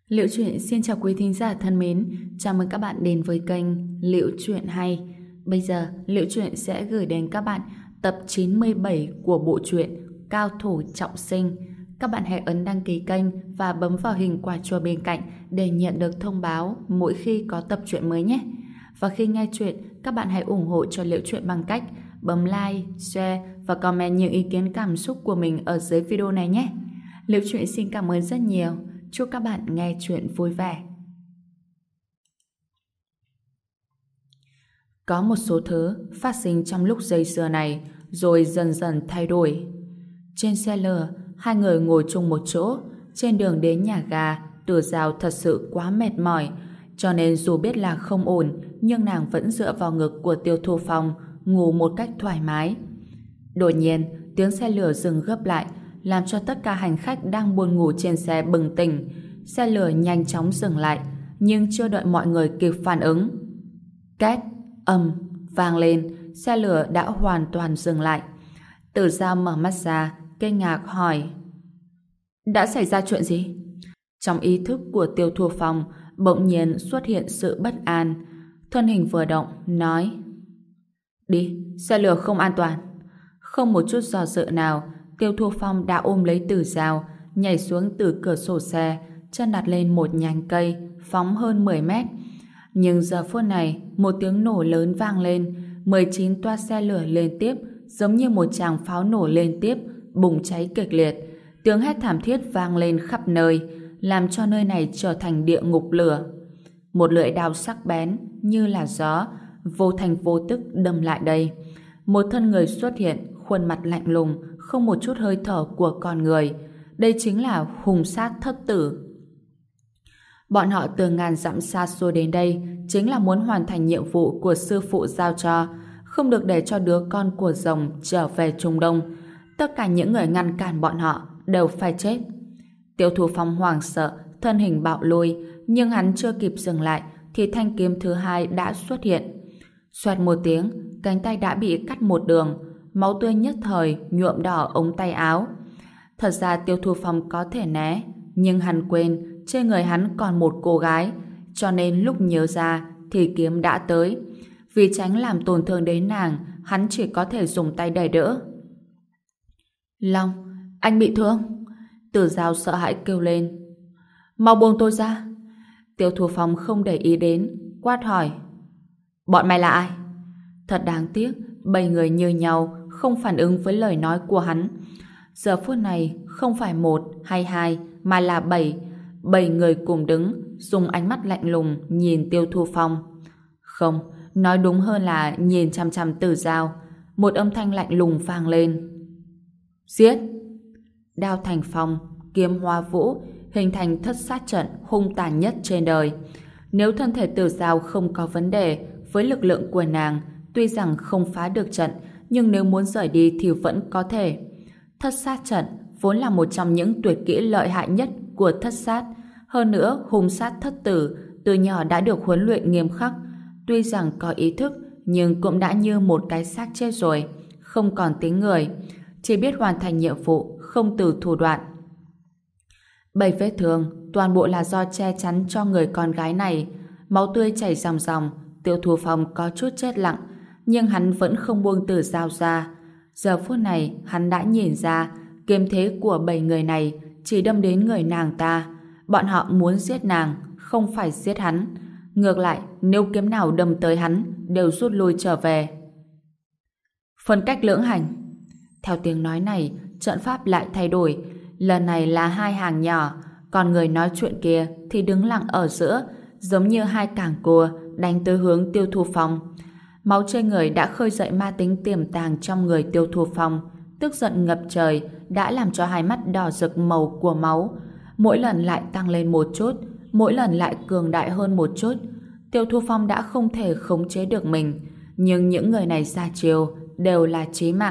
Liệu Chuyện xin chào quý thính giả thân mến, chào mừng các bạn đến với kênh Liệu Chuyện Hay. Bây giờ, Liệu Chuyện sẽ gửi đến các bạn tập 97 của bộ truyện Cao Thủ Trọng Sinh. Các bạn hãy ấn đăng ký kênh và bấm vào hình quả chuông bên cạnh để nhận được thông báo mỗi khi có tập truyện mới nhé. Và khi nghe chuyện, các bạn hãy ủng hộ cho Liệu Chuyện bằng cách bấm like, share và comment những ý kiến cảm xúc của mình ở dưới video này nhé. Liệu Chuyện xin cảm ơn rất nhiều. Chúc các bạn nghe chuyện vui vẻ. Có một số thứ phát sinh trong lúc dây dưa này rồi dần dần thay đổi. Trên xe lửa, hai người ngồi chung một chỗ. Trên đường đến nhà ga, Tử Giao thật sự quá mệt mỏi, cho nên dù biết là không ổn, nhưng nàng vẫn dựa vào ngực của Tiêu Thu Phong ngủ một cách thoải mái. Đột nhiên, tiếng xe lửa dừng gấp lại, làm cho tất cả hành khách đang buồn ngủ trên xe bừng tỉnh. Xe lửa nhanh chóng dừng lại, nhưng chưa đợi mọi người kịp phản ứng. Két, ầm, vang lên, xe lửa đã hoàn toàn dừng lại. Tử Giao mở mắt ra, kinh ngạc hỏi: đã xảy ra chuyện gì? Trong ý thức của Tiêu Thu Phong bỗng nhiên xuất hiện sự bất an. Thân hình vừa động, nói: đi, xe lửa không an toàn. Không một chút do dự nào, Tiêu Thu Phong đã ôm lấy Tử Giao, nhảy xuống từ cửa sổ xe, chân đặt lên một nhánh cây, phóng hơn 10 mét. Nhưng giờ phút này, một tiếng nổ lớn vang lên, 19 toa xe lửa liên tiếp, giống như một tràng pháo nổ liên tiếp, bùng cháy kịch liệt. Tiếng hét thảm thiết vang lên khắp nơi, làm cho nơi này trở thành địa ngục lửa. Một lưỡi đao sắc bén, như là gió, vô thành vô tức đâm lại đây. Một thân người xuất hiện, khuôn mặt lạnh lùng, không một chút hơi thở của con người. Đây chính là hùng sát thất tử. Bọn họ từ ngàn dặm xa xôi đến đây chính là muốn hoàn thành nhiệm vụ của sư phụ giao cho, không được để cho đứa con của rồng trở về Trung Đông. Tất cả những người ngăn cản bọn họ đều phải chết. Tiêu Thu Phong hoảng sợ, thân hình bạo lui, nhưng hắn chưa kịp dừng lại thì thanh kiếm thứ hai đã xuất hiện. Xoẹt một tiếng, cánh tay đã bị cắt một đường, máu tươi nhất thời nhuộm đỏ ống tay áo. Thật ra Tiêu Thu Phong có thể né, nhưng hắn quên trên người hắn còn một cô gái, cho nên lúc nhớ ra thì kiếm đã tới. Vì tránh làm tổn thương đến nàng, hắn chỉ có thể dùng tay đẩy đỡ. Long, anh bị thương. Tử Giao sợ hãi kêu lên. Mau buông tôi ra. Tiêu Thu Phong không để ý đến, quát hỏi: bọn mày là ai? Thật đáng tiếc, 7 người như nhau không phản ứng với lời nói của hắn. Giờ phút này không phải 1 hay 2 mà là 7 người cùng đứng, dùng ánh mắt lạnh lùng nhìn Tiêu Thu Phong. Không, nói đúng hơn là nhìn chằm chằm Tử Giao. Một âm thanh lạnh lùng vang lên: giết! Đao thành phong, kiếm hoa vũ, hình thành thất sát trận hung tàn nhất trên đời. Nếu thân thể Tử Giao không có vấn đề, với lực lượng của nàng, tuy rằng không phá được trận, nhưng nếu muốn rời đi thì vẫn có thể. Thất sát trận vốn là một trong những tuyệt kỹ lợi hại nhất của thất sát. Hơn nữa, hung sát thất tử từ nhỏ đã được huấn luyện nghiêm khắc. Tuy rằng có ý thức, nhưng cũng đã như một cái xác chết rồi, không còn tính người, chỉ biết hoàn thành nhiệm vụ, không từ thủ đoạn. 7 vết thương toàn bộ là do che chắn cho người con gái này. Máu tươi chảy ròng ròng. Tiêu Thu Phong có chút chết lặng, nhưng hắn vẫn không buông Tử Giao ra. Giờ phút này hắn đã nhìn ra kiếm thế của 7 người này chỉ đâm đến người nàng ta. Bọn họ muốn giết nàng, không phải giết hắn. Ngược lại, nếu kiếm nào đâm tới hắn, đều rút lui trở về. Phân cách lưỡng hành. Theo tiếng nói này, trận pháp lại thay đổi. Lần này là 2 hàng nhỏ, còn người nói chuyện kia thì đứng lặng ở giữa, giống như 2 cảng cua đánh tới hướng Tiêu Thu Phong. Máu trên người đã khơi dậy ma tính tiềm tàng trong người Tiêu Thu Phong. Tức giận ngập trời đã làm cho hai mắt đỏ rực màu của máu. Mỗi lần lại tăng lên một chút, mỗi lần lại cường đại hơn một chút. Tiêu Thu Phong đã không thể khống chế được mình, nhưng những người này ra chiêu đều là chí mạng.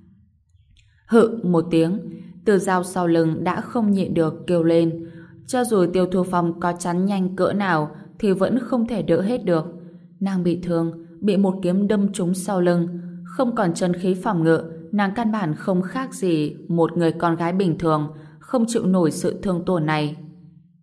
Hự một tiếng, Tử Giao sau lưng đã không nhịn được kêu lên. Cho dù Tiêu Thu Phong có chắn nhanh cỡ nào thì vẫn không thể đỡ hết được. Nàng bị thương, bị một kiếm đâm trúng sau lưng, không còn chân khí phòng ngự, nàng căn bản không khác gì một người con gái bình thường, không chịu nổi sự thương tổn này.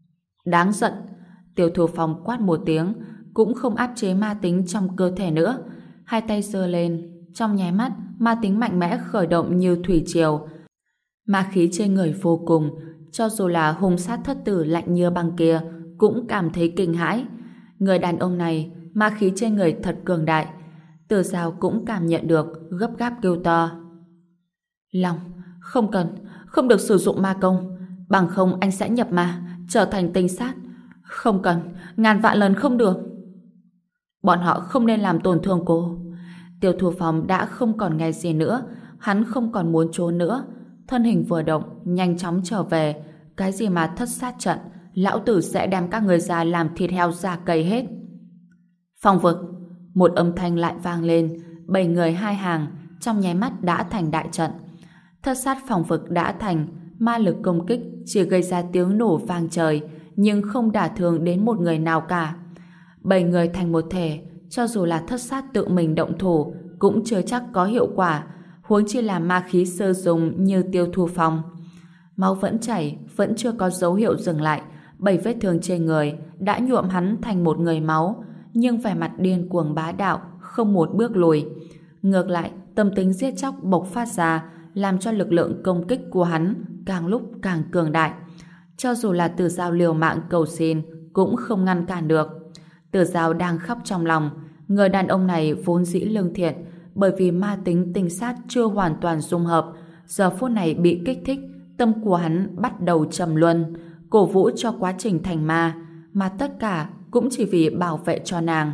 Đáng giận! Tiêu Thu Phong quát một tiếng, cũng không áp chế ma tính trong cơ thể nữa. Hai tay giơ lên, trong nháy mắt, ma tính mạnh mẽ khởi động như thủy triều. Ma khí trên người vô cùng, cho dù là hung sát thất tử lạnh như băng kia, cũng cảm thấy kinh hãi. Người đàn ông này, ma khí trên người thật cường đại. Từ Dao cũng cảm nhận được, gấp gáp kêu to. Long, không cần, không được sử dụng ma công, bằng không anh sẽ nhập ma, trở thành tinh sát. Không cần, ngàn vạn lần không được. Bọn họ không nên làm tổn thương cô. Tiêu Thu Phong đã không còn nghe gì nữa, hắn không còn muốn trốn nữa. Thân hình vừa động, nhanh chóng trở về. Cái gì mà thất sát trận, lão tử sẽ đem các người ra làm thịt heo ra cây hết. Phong vực, một âm thanh lại vang lên, 7 người 2 hàng, trong nháy mắt đã thành đại trận. Thất sát phong vực đã thành, ma lực công kích chỉ gây ra tiếng nổ vang trời, nhưng không đả thương đến một người nào cả. 7 người thành một thể, cho dù là thất sát tự mình động thủ, cũng chưa chắc có hiệu quả, huống chi là ma khí sơ dùng như Tiêu Thu Phong. Máu vẫn chảy, vẫn chưa có dấu hiệu dừng lại. 7 vết thương trên người đã nhuộm hắn thành một người máu, nhưng vẻ mặt điên cuồng bá đạo, không một bước lùi. Ngược lại, tâm tính giết chóc bộc phát ra, làm cho lực lượng công kích của hắn càng lúc càng cường đại. Cho dù là Từ Dao liều mạng cầu xin, cũng không ngăn cản được. Từ Dao đang khóc trong lòng. Người đàn ông này vốn dĩ lương thiện, bởi vì ma tính tinh sát chưa hoàn toàn dung hợp, giờ phút này bị kích thích, tâm của hắn bắt đầu trầm luân, cổ vũ cho quá trình thành ma, mà tất cả cũng chỉ vì bảo vệ cho nàng.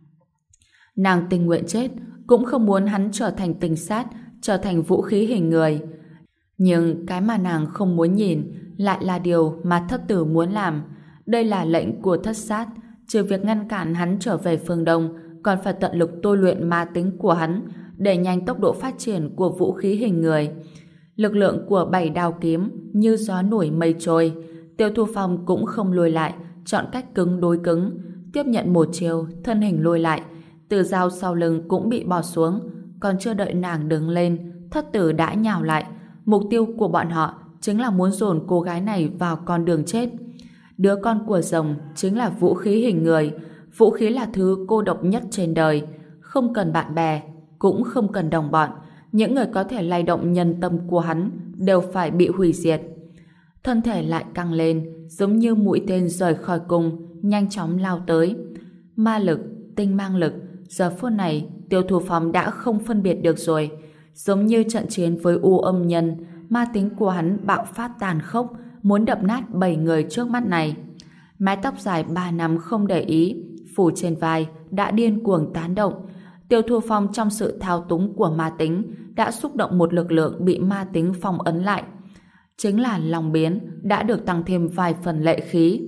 Nàng tình nguyện chết, cũng không muốn hắn trở thành tinh sát, trở thành vũ khí hình người. Nhưng cái mà nàng không muốn nhìn lại là điều mà thất tử muốn làm. Đây là lệnh của thất sát, trừ việc ngăn cản hắn trở về phương Đông, còn phải tận lực tôi luyện ma tính của hắn, để nhanh tốc độ phát triển của vũ khí hình người. Lực lượng của 7 đao kiếm như gió nổi mây trôi. Tiêu Thu Phong cũng không lùi lại, chọn cách cứng đối cứng, tiếp nhận một chiều, thân hình lùi lại. Từ Dao sau lưng cũng bị bỏ xuống, còn chưa đợi nàng đứng lên, thất tử đã nhào lại. Mục tiêu của bọn họ chính là muốn dồn cô gái này vào con đường chết. Đứa con của rồng chính là vũ khí hình người. Vũ khí là thứ cô độc nhất trên đời, không cần bạn bè, cũng không cần đồng bọn. Những người có thể lay động nhân tâm của hắn đều phải bị hủy diệt. Thân thể lại căng lên, giống như mũi tên rời khỏi cung, nhanh chóng lao tới. Ma lực, tinh mang lực, giờ phút này Tiêu Thu Phong đã không phân biệt được rồi. Giống như trận chiến với U Âm Nhân, ma tính của hắn bạo phát tàn khốc, muốn đập nát 7 người trước mắt này. Mái tóc dài 3 năm không để ý, phủ trên vai đã điên cuồng tán động. Tiêu Thu Phong trong sự thao túng của ma tính đã xúc động một lực lượng bị ma tính phong ấn lại. Chính là Long Biến đã được tăng thêm vài phần lệ khí.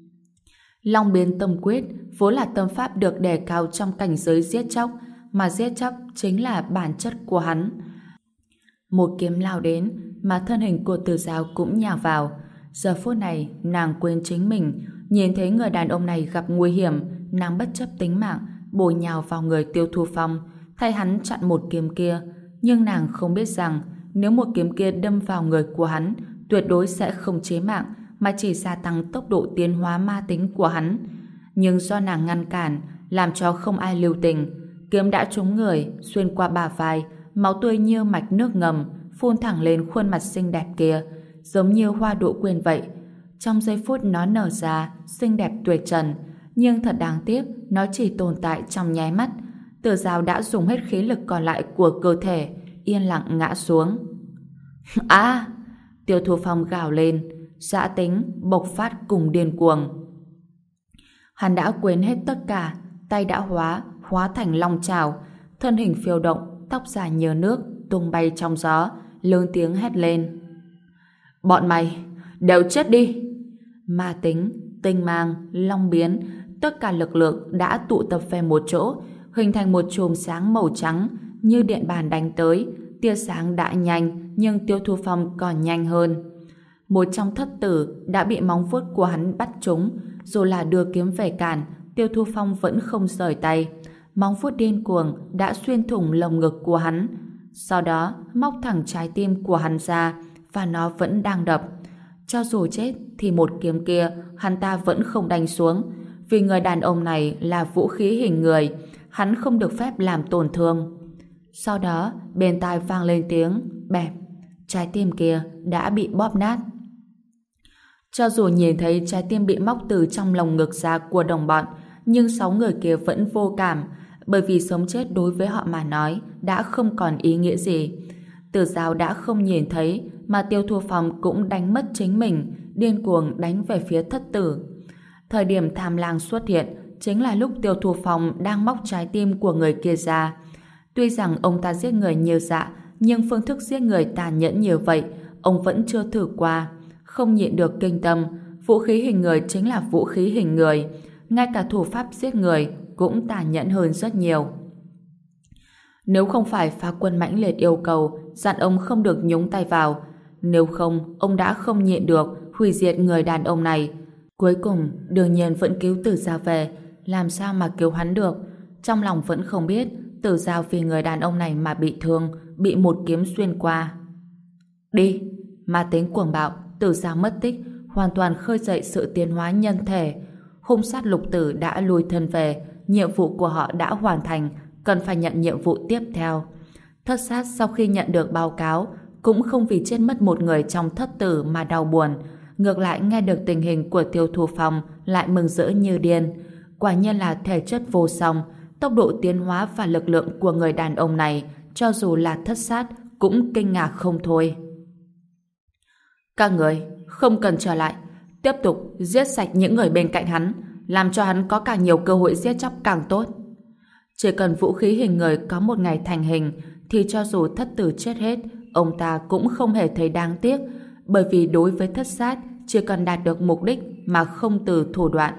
Long Biến tâm quyết vốn là tâm pháp được đề cao trong cảnh giới giết chóc, mà giết chóc chính là bản chất của hắn. Một kiếm lao đến, mà thân hình của Từ Dao cũng nhào vào. Giờ phút này, nàng quên chính mình, nhìn thấy người đàn ông này gặp nguy hiểm, nàng bất chấp tính mạng, bổ nhào vào người Tiêu Thu Phong, thay hắn chặn một kiếm kia. Nhưng nàng không biết rằng, nếu một kiếm kia đâm vào người của hắn, tuyệt đối sẽ không chế mạng, mà chỉ gia tăng tốc độ tiến hóa ma tính của hắn. Nhưng do nàng ngăn cản, làm cho không ai lưu tình, kiếm đã trúng người, xuyên qua bả vai, máu tươi như mạch nước ngầm, phun thẳng lên khuôn mặt xinh đẹp kia, giống như hoa đỗ quyên vậy. Trong giây phút nó nở ra, xinh đẹp tuyệt trần, nhưng thật đáng tiếc, nó chỉ tồn tại trong nháy mắt. Từ Dao đã dùng hết khí lực còn lại của cơ thể, yên lặng ngã xuống. À! Tiêu Thu Phong gào lên, dã tính bộc phát cùng điên cuồng. Hắn đã quên hết tất cả, tay đã hóa thành long trảo, thân hình phiêu động, tóc dài nhờ nước, tung bay trong gió, lớn tiếng hét lên. Bọn mày, đều chết đi! Ma tính, tinh mang, long biến, tất cả lực lượng đã tụ tập về một chỗ, hình thành một chùm sáng màu trắng, như điện bàn đánh tới. Tia sáng đã nhanh, nhưng Tiêu Thu Phong còn nhanh hơn. Một trong thất tử đã bị móng vuốt của hắn bắt trúng, dù là đưa kiếm về cản, Tiêu Thu Phong vẫn không rời tay. Móng vuốt điên cuồng đã xuyên thủng lồng ngực của hắn, sau đó móc thẳng trái tim của hắn ra, và nó vẫn đang đập. Cho dù chết thì một kiếm kia hắn ta vẫn không đánh xuống, vì người đàn ông này là vũ khí hình người, hắn không được phép làm tổn thương. Sau đó, bên tai vang lên tiếng bẹp, trái tim kia đã bị bóp nát. Cho dù nhìn thấy trái tim bị móc từ trong lồng ngực ra của đồng bọn, nhưng 6 người kia vẫn vô cảm, bởi vì sống chết đối với họ mà nói đã không còn ý nghĩa gì. Tử Giao đã không nhìn thấy, mà Tiêu Thu Phong cũng đánh mất chính mình, điên cuồng đánh về phía thất tử. Thời điểm Tham Lang xuất hiện chính là lúc Tiêu Thu Phong đang móc trái tim của người kia ra. Tuy rằng ông ta giết người như dạ, nhưng phương thức giết người tàn nhẫn như vậy ông vẫn chưa thử qua. Không nhịn được kinh tâm, vũ khí hình người chính là vũ khí hình người, ngay cả thủ pháp giết người cũng tàn nhẫn hơn rất nhiều. Nếu không phải Phá Quân mãnh liệt yêu cầu dặn ông không được nhúng tay vào, nếu không ông đã không nhịn được hủy diệt người đàn ông này. Cuối cùng đương nhiên vẫn cứu Tử Giao về, làm sao mà cứu hắn được. Trong lòng vẫn không biết Tử Giao vì người đàn ông này mà bị thương, bị một kiếm xuyên qua. Đi! Ma tính cuồng bạo, Tử Giao mất tích, hoàn toàn khơi dậy sự tiến hóa nhân thể. Hung sát lục tử đã lui thân về, nhiệm vụ của họ đã hoàn thành, cần phải nhận nhiệm vụ tiếp theo. Thất sát sau khi nhận được báo cáo cũng không vì chết mất một người trong thất tử mà đau buồn, ngược lại nghe được tình hình của Tiêu Thu Phong lại mừng rỡ như điên. Quả nhiên là thể chất vô song, tốc độ tiến hóa và lực lượng của người đàn ông này cho dù là thất sát cũng kinh ngạc không thôi. Các người không cần trở lại, tiếp tục giết sạch những người bên cạnh hắn, làm cho hắn có càng nhiều cơ hội giết chóc càng tốt. Chỉ cần vũ khí hình người có một ngày thành hình thì cho dù thất tử chết hết, ông ta cũng không hề thấy đáng tiếc, bởi vì đối với thất sát chỉ cần đạt được mục đích mà không từ thủ đoạn.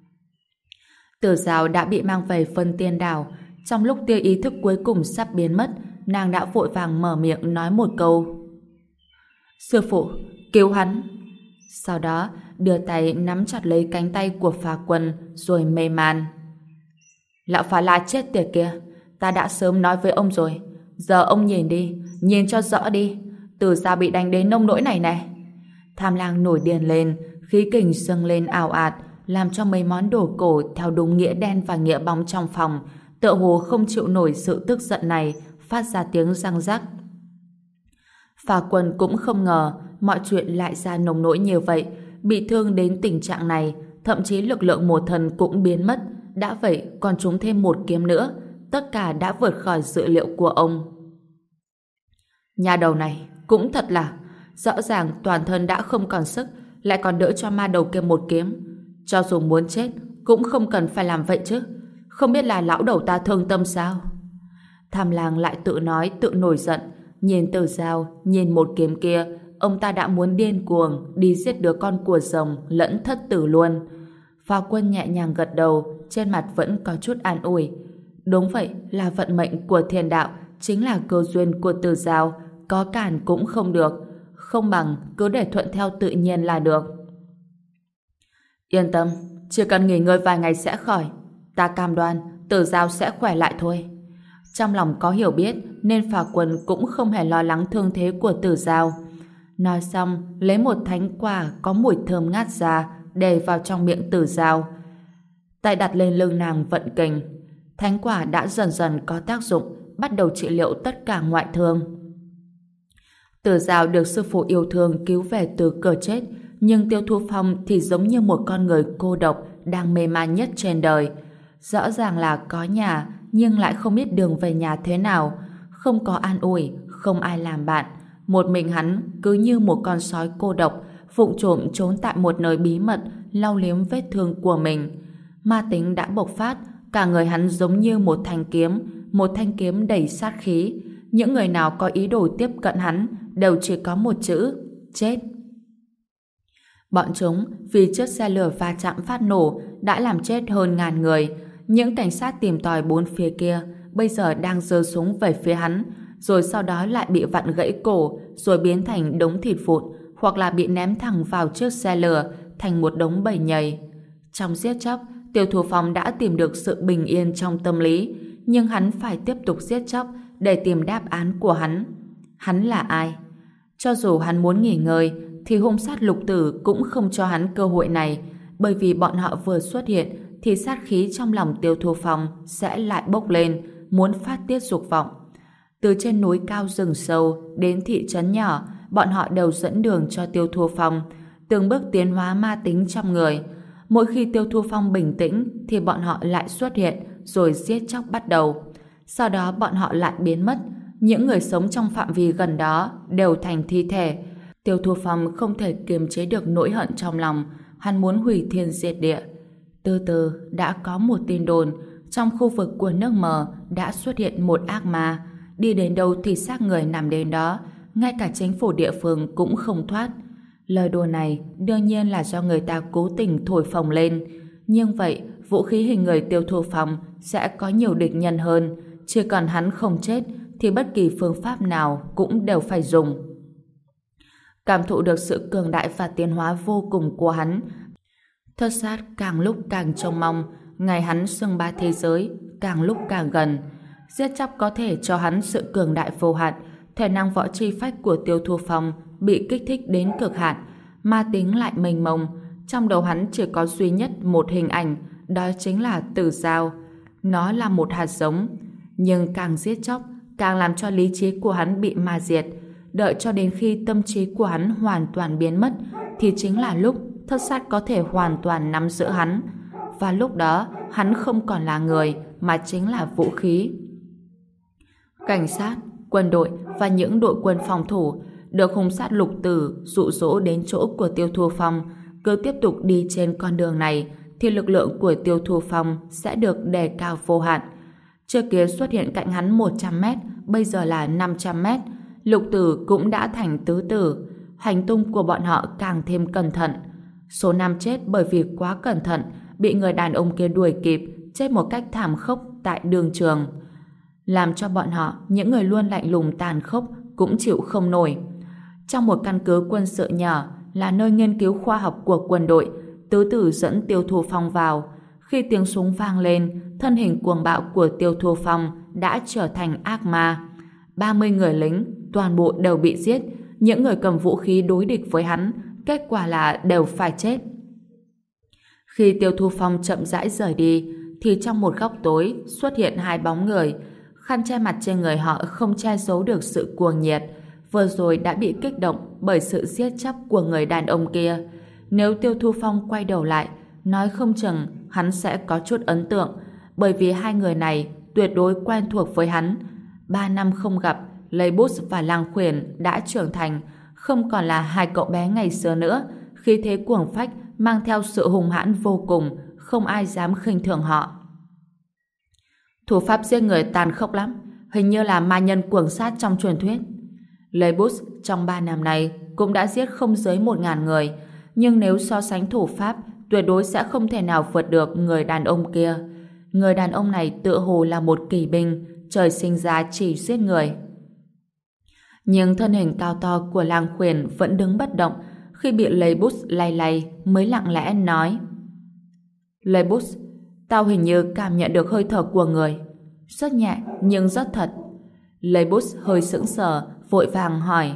Tử Giao đã bị mang về Phân Tiên Đảo. Trong lúc tia ý thức cuối cùng sắp biến mất, nàng đã vội vàng mở miệng nói một câu: Sư phụ, cứu hắn. Sau đó đưa tay nắm chặt lấy cánh tay của Phá Quân rồi mê man. Lão Phá La chết tiệt kia, ta đã sớm nói với ông rồi, giờ ông nhìn đi, nhìn cho rõ đi, Tử Giao bị đánh đến nông nỗi này này. Tham Lang nổi điên lên, khí kình dâng lên ào ạt, làm cho mấy món đồ cổ theo đúng nghĩa đen và nghĩa bóng trong phòng tựa hồ không chịu nổi sự tức giận này, phát ra tiếng răng rắc. Phá Quân cũng không ngờ mọi chuyện lại ra nông nỗi như vậy, bị thương đến tình trạng này, thậm chí lực lượng một thần cũng biến mất. Đã vậy còn trúng thêm một kiếm nữa, tất cả đã vượt khỏi dự liệu của ông. Nhà đầu này cũng thật là, rõ ràng toàn thân đã không còn sức, lại còn đỡ cho ma đầu kia một kiếm. Cho dù muốn chết cũng không cần phải làm vậy chứ, không biết là lão đầu ta thương tâm sao? Tham Lang lại tự nói tự nổi giận, nhìn Tử Giao, nhìn một kiếm kia, ông ta đã muốn điên cuồng đi giết đứa con của rồng lẫn thất tử luôn. Phá Quân nhẹ nhàng gật đầu, trên mặt vẫn có chút an ủi. Đúng vậy, là vận mệnh của thiên đạo, chính là cơ duyên của Tử Giao, có cản cũng không được, không bằng cứ để thuận theo tự nhiên là được. Yên tâm, chỉ cần nghỉ ngơi vài ngày sẽ khỏi, ta cam đoan Tử Giao sẽ khỏe lại thôi. Trong lòng có hiểu biết nên Phá Quân cũng không hề lo lắng thương thế của Tử Giao. Nói xong, lấy một thánh quả có mùi thơm ngát ra để vào trong miệng Tử Giao. Tay đặt lên lưng nàng vận kình, thánh quả đã dần dần có tác dụng, bắt đầu trị liệu tất cả ngoại thương. Tử Giao được sư phụ yêu thương cứu về từ cửa chết, nhưng Tiêu Thu Phong thì giống như một con người cô độc đang mê man nhất trên đời. Rõ ràng là có nhà nhưng lại không biết đường về nhà thế nào, không có an ủi, không ai làm bạn. Một mình hắn cứ như một con sói cô độc, vụng trộm trốn tại một nơi bí mật, lau liếm vết thương của mình. Ma tính đã bộc phát, cả người hắn giống như một thanh kiếm đầy sát khí. Những người nào có ý đồ tiếp cận hắn đều chỉ có một chữ: chết. Bọn chúng vì chiếc xe lửa va chạm phát nổ đã làm chết hơn 1000 người. Những cảnh sát tìm tòi bốn phía kia bây giờ đang giơ súng về phía hắn, rồi sau đó lại bị vặn gãy cổ, rồi biến thành đống thịt vụn, hoặc là bị ném thẳng vào chiếc xe lửa thành một đống bầy nhầy. Trong giết chóc, Tiêu Thu Phong đã tìm được sự bình yên trong tâm lý, nhưng hắn phải tiếp tục giết chóc để tìm đáp án của hắn. Hắn là ai? Cho dù hắn muốn nghỉ ngơi, thì hung sát Lục Tử cũng không cho hắn cơ hội này, bởi vì bọn họ vừa xuất hiện thì sát khí trong lòng Tiêu Thu Phong sẽ lại bốc lên, muốn phát tiết dục vọng. Từ trên núi cao rừng sâu đến thị trấn nhỏ, bọn họ đều dẫn đường cho Tiêu Thu Phong, từng bước tiến hóa ma tính trong người. Mỗi khi Tiêu Thu Phong bình tĩnh thì bọn họ lại xuất hiện rồi giết chóc bắt đầu. Sau đó bọn họ lại biến mất. Những người sống trong phạm vi gần đó đều thành thi thể. Tiêu Thu Phong không thể kiềm chế được nỗi hận trong lòng. Hắn muốn hủy thiên diệt địa. Từ từ đã có một tin đồn trong khu vực của nước mờ đã xuất hiện một ác ma. Đi đến đâu thì xác người nằm đến đó. Ngay cả chính phủ địa phương cũng không thoát. Lời đồn này đương nhiên là do người ta cố tình thổi phồng lên. Nhưng vậy, vũ khí hình người Tiêu Thu Phong sẽ có nhiều địch nhân hơn. Chỉ cần hắn không chết thì bất kỳ phương pháp nào cũng đều phải dùng. Cảm thụ được sự cường đại và tiến hóa vô cùng của hắn, Thất Sát càng lúc càng trông mong ngày hắn xưng bá thế giới càng lúc càng gần. Giết chóc có thể cho hắn sự cường đại vô hạn. Thể năng võ chi phách của Tiêu Thu Phong bị kích thích đến cực hạn, ma tính lại mênh mông. Trong đầu hắn chỉ có duy nhất một hình ảnh, đó chính là Tử Giao. Nó là một hạt giống, nhưng càng giết chóc càng làm cho lý trí của hắn bị ma diệt. Đợi cho đến khi tâm trí của hắn hoàn toàn biến mất thì chính là lúc Thất Sát có thể hoàn toàn nắm giữ hắn. Và lúc đó hắn không còn là người mà chính là vũ khí. Cảnh sát, quân đội và những đội quân phòng thủ được hung sát Lục Tử dụ dỗ đến chỗ của Tiêu Thu Phong. Cứ tiếp tục đi trên con đường này thì lực lượng của Tiêu Thu Phong sẽ được đề cao vô hạn. Trước kia xuất hiện cạnh hắn 100 mét, bây giờ là 500 mét. Lục Tử cũng đã thành tứ tử. Hành tung của bọn họ càng thêm cẩn thận. Số 5 chết bởi vì quá cẩn thận, bị người đàn ông kia đuổi kịp, chết một cách thảm khốc tại đường trường. Làm cho bọn họ, những người luôn lạnh lùng tàn khốc, cũng chịu không nổi. Trong một căn cứ quân sự nhỏ, là nơi nghiên cứu khoa học của quân đội, tứ tử dẫn Tiêu Thu Phong vào. Khi tiếng súng vang lên, thân hình cuồng bạo của Tiêu Thu Phong đã trở thành ác ma. 30 người lính, toàn bộ đều bị giết. Những người cầm vũ khí đối địch với hắn, kết quả là đều phải chết. Khi Tiêu Thu Phong chậm rãi rời đi, thì trong một góc tối xuất hiện hai bóng người. Khăn che mặt trên người họ không che giấu được sự cuồng nhiệt. Vừa rồi đã bị kích động bởi sự giết chóc của người đàn ông kia. Nếu Tiêu Thu Phong quay đầu lại, nói không chừng hắn sẽ có chút ấn tượng, bởi vì hai người này tuyệt đối quen thuộc với hắn. 3 năm không gặp, Lê Bút và Lang Khuyển đã trưởng thành, không còn là hai cậu bé ngày xưa nữa. Khí thế cuồng phách mang theo sự hung hãn vô cùng, không ai dám khinh thường họ. Thủ pháp giết người tàn khốc lắm, hình như là ma nhân cuồng sát trong truyền thuyết. Lê Bút trong 3 năm này cũng đã giết không dưới 1000 người, nhưng nếu so sánh thủ pháp, tuyệt đối sẽ không thể nào vượt được người đàn ông kia. Người đàn ông này tựa hồ là một kỳ binh, trời sinh ra chỉ giết người. Nhưng thân hình cao to của Lang Khuyển vẫn đứng bất động. Khi bị Lê Bút lay lay mới lặng lẽ nói: Lê Bút, tao hình như cảm nhận được hơi thở của người. Rất nhẹ nhưng rất thật. Lê Bút hơi sững sờ, vội vàng hỏi: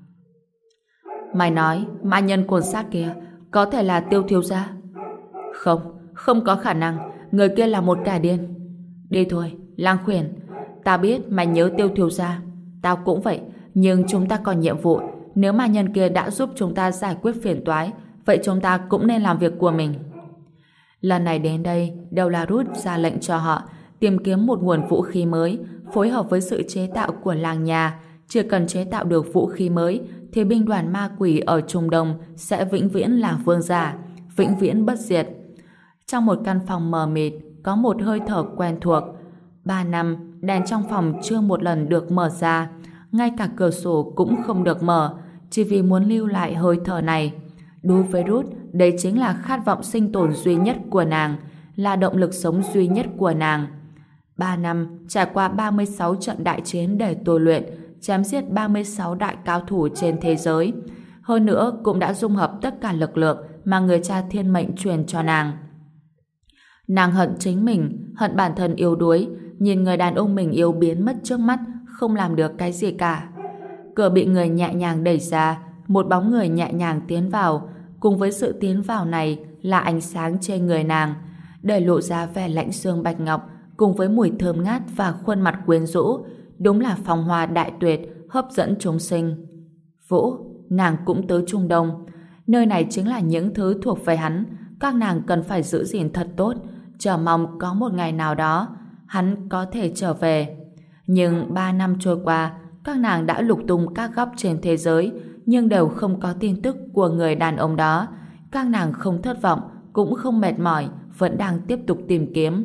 Mày nói ma nhân cuồng sát kia có thể là Tiêu thiếu gia? Không, không có khả năng. Người kia là một kẻ điên. Đi thôi, Lang Khuyển. Tao biết mày nhớ Tiêu thiếu gia, tao cũng vậy, nhưng chúng ta còn nhiệm vụ. Nếu ma nhân kia đã giúp chúng ta giải quyết phiền toái, vậy chúng ta cũng nên làm việc của mình. Lần này đến đây đều là Rút ra lệnh cho họ tìm kiếm một nguồn vũ khí mới, phối hợp với sự chế tạo của làng nhà. Chỉ cần chế tạo được vũ khí mới thì binh đoàn ma quỷ ở Trung Đông sẽ vĩnh viễn là vương giả, vĩnh viễn bất diệt. Trong một căn phòng mờ mịt có một hơi thở quen thuộc. 3 năm, đèn trong phòng chưa một lần được mở ra, ngay cả cửa sổ cũng không được mở, chỉ vì muốn lưu lại hơi thở này. Đối với Ruth, đây chính là khát vọng sinh tồn duy nhất của nàng, là động lực sống duy nhất của nàng. 3 năm, trải qua 36 trận đại chiến để tôi luyện, chém giết 36 đại cao thủ trên thế giới. Hơn nữa cũng đã dung hợp tất cả lực lượng mà người cha thiên mệnh truyền cho nàng. Nàng hận chính mình, hận bản thân yếu đuối, nhìn người đàn ông mình yêu biến mất trước mắt, không làm được cái gì cả. Cửa bị người nhẹ nhàng đẩy ra, một bóng người nhẹ nhàng tiến vào, cùng với sự tiến vào này là ánh sáng trên người nàng, để lộ ra vẻ lạnh xương bạch ngọc cùng với mùi thơm ngát và khuôn mặt quyến rũ, đúng là phong hoa đại tuyệt, hấp dẫn chúng sinh. Vũ, nàng cũng tới Trung Đông. Nơi này chính là những thứ thuộc về hắn, các nàng cần phải giữ gìn thật tốt, chờ mong có một ngày nào đó hắn có thể trở về. Nhưng 3 năm trôi qua, các nàng đã lục tung các góc trên thế giới, nhưng đều không có tin tức của người đàn ông đó. Các nàng không thất vọng, cũng không mệt mỏi, vẫn đang tiếp tục tìm kiếm.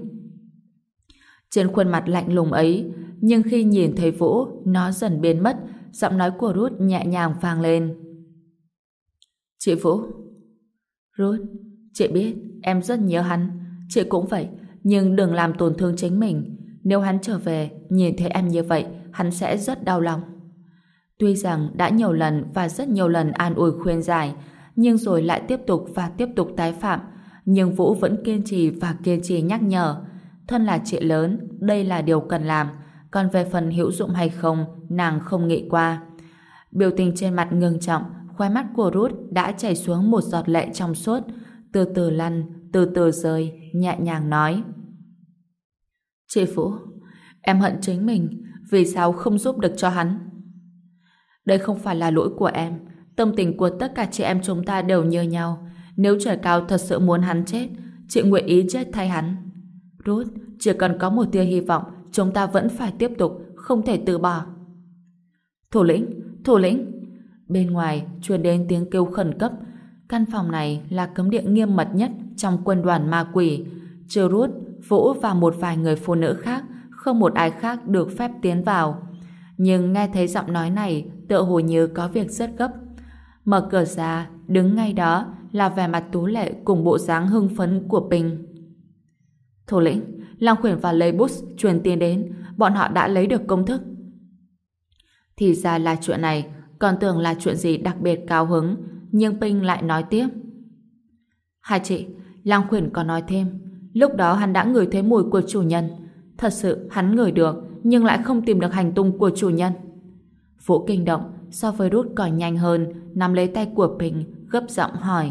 Trên khuôn mặt lạnh lùng ấy, nhưng khi nhìn thấy Vũ, nó dần biến mất, giọng nói của Ruth nhẹ nhàng vang lên. Chị Vũ. Ruth, chị biết em rất nhớ hắn, chị cũng vậy, nhưng đừng làm tổn thương chính mình. Nếu hắn trở về, nhìn thấy em như vậy, hắn sẽ rất đau lòng. Tuy rằng đã nhiều lần và rất nhiều lần an ủi khuyên giải, nhưng rồi lại tiếp tục và tiếp tục tái phạm, nhưng Vũ vẫn kiên trì và kiên trì nhắc nhở. Thân là chị lớn, đây là điều cần làm, còn về phần hữu dụng hay không, nàng không nghĩ qua. Biểu tình trên mặt ngưng trọng, khóe mắt của Ruth đã chảy xuống một giọt lệ trong suốt, từ từ lăn, từ từ rơi, nhẹ nhàng nói. Chị Vũ, em hận chính mình, vì sao không giúp được cho hắn? Đây không phải là lỗi của em, tâm tình của tất cả chị em chúng ta đều như nhau. Nếu trời cao thật sự muốn hắn chết, chị nguyện ý chết thay hắn. Ruth, chỉ cần có một tia hy vọng, chúng ta vẫn phải tiếp tục, không thể từ bỏ. Thủ lĩnh, thủ lĩnh! Bên ngoài truyền đến tiếng kêu khẩn cấp. Căn phòng này là cấm địa nghiêm mật nhất trong quân đoàn ma quỷ. Trừ Ruth, Vũ và một vài người phụ nữ khác, không một ai khác được phép tiến vào. Nhưng nghe thấy giọng nói này, tựa hồ như có việc rất gấp. Mở cửa ra, đứng ngay đó là vẻ mặt tú lệ cùng bộ dáng hưng phấn của Ping. Thủ lĩnh, Lang Khuyển và Lê Bút truyền tin đến, bọn họ đã lấy được công thức. Thì ra là chuyện này, còn tưởng là chuyện gì đặc biệt cao hứng, nhưng Ping lại nói tiếp. Hai chị, Lang Khuyển còn nói thêm, lúc đó hắn đã ngửi thấy mùi của chủ nhân. Thật sự hắn ngửi được, nhưng lại không tìm được hành tung của chủ nhân. Vũ kinh động, so với Ruth còn nhanh hơn, nắm lấy tay của Ping, gấp giọng hỏi.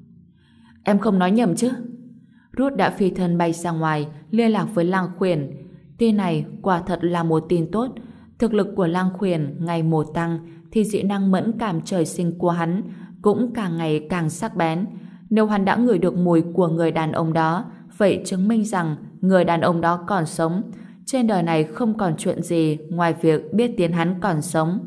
Em không nói nhầm chứ? Ruth đã phi thân bay ra ngoài, liên lạc với Lang Khuyển. Tin này quả thật là một tin tốt. Thực lực của Lang Khuyển ngày một tăng, thì dị năng mẫn cảm trời sinh của hắn cũng càng ngày càng sắc bén. Nếu hắn đã ngửi được mùi của người đàn ông đó, vậy chứng minh rằng người đàn ông đó còn sống. Trên đời này không còn chuyện gì ngoài việc biết tin hắn còn sống.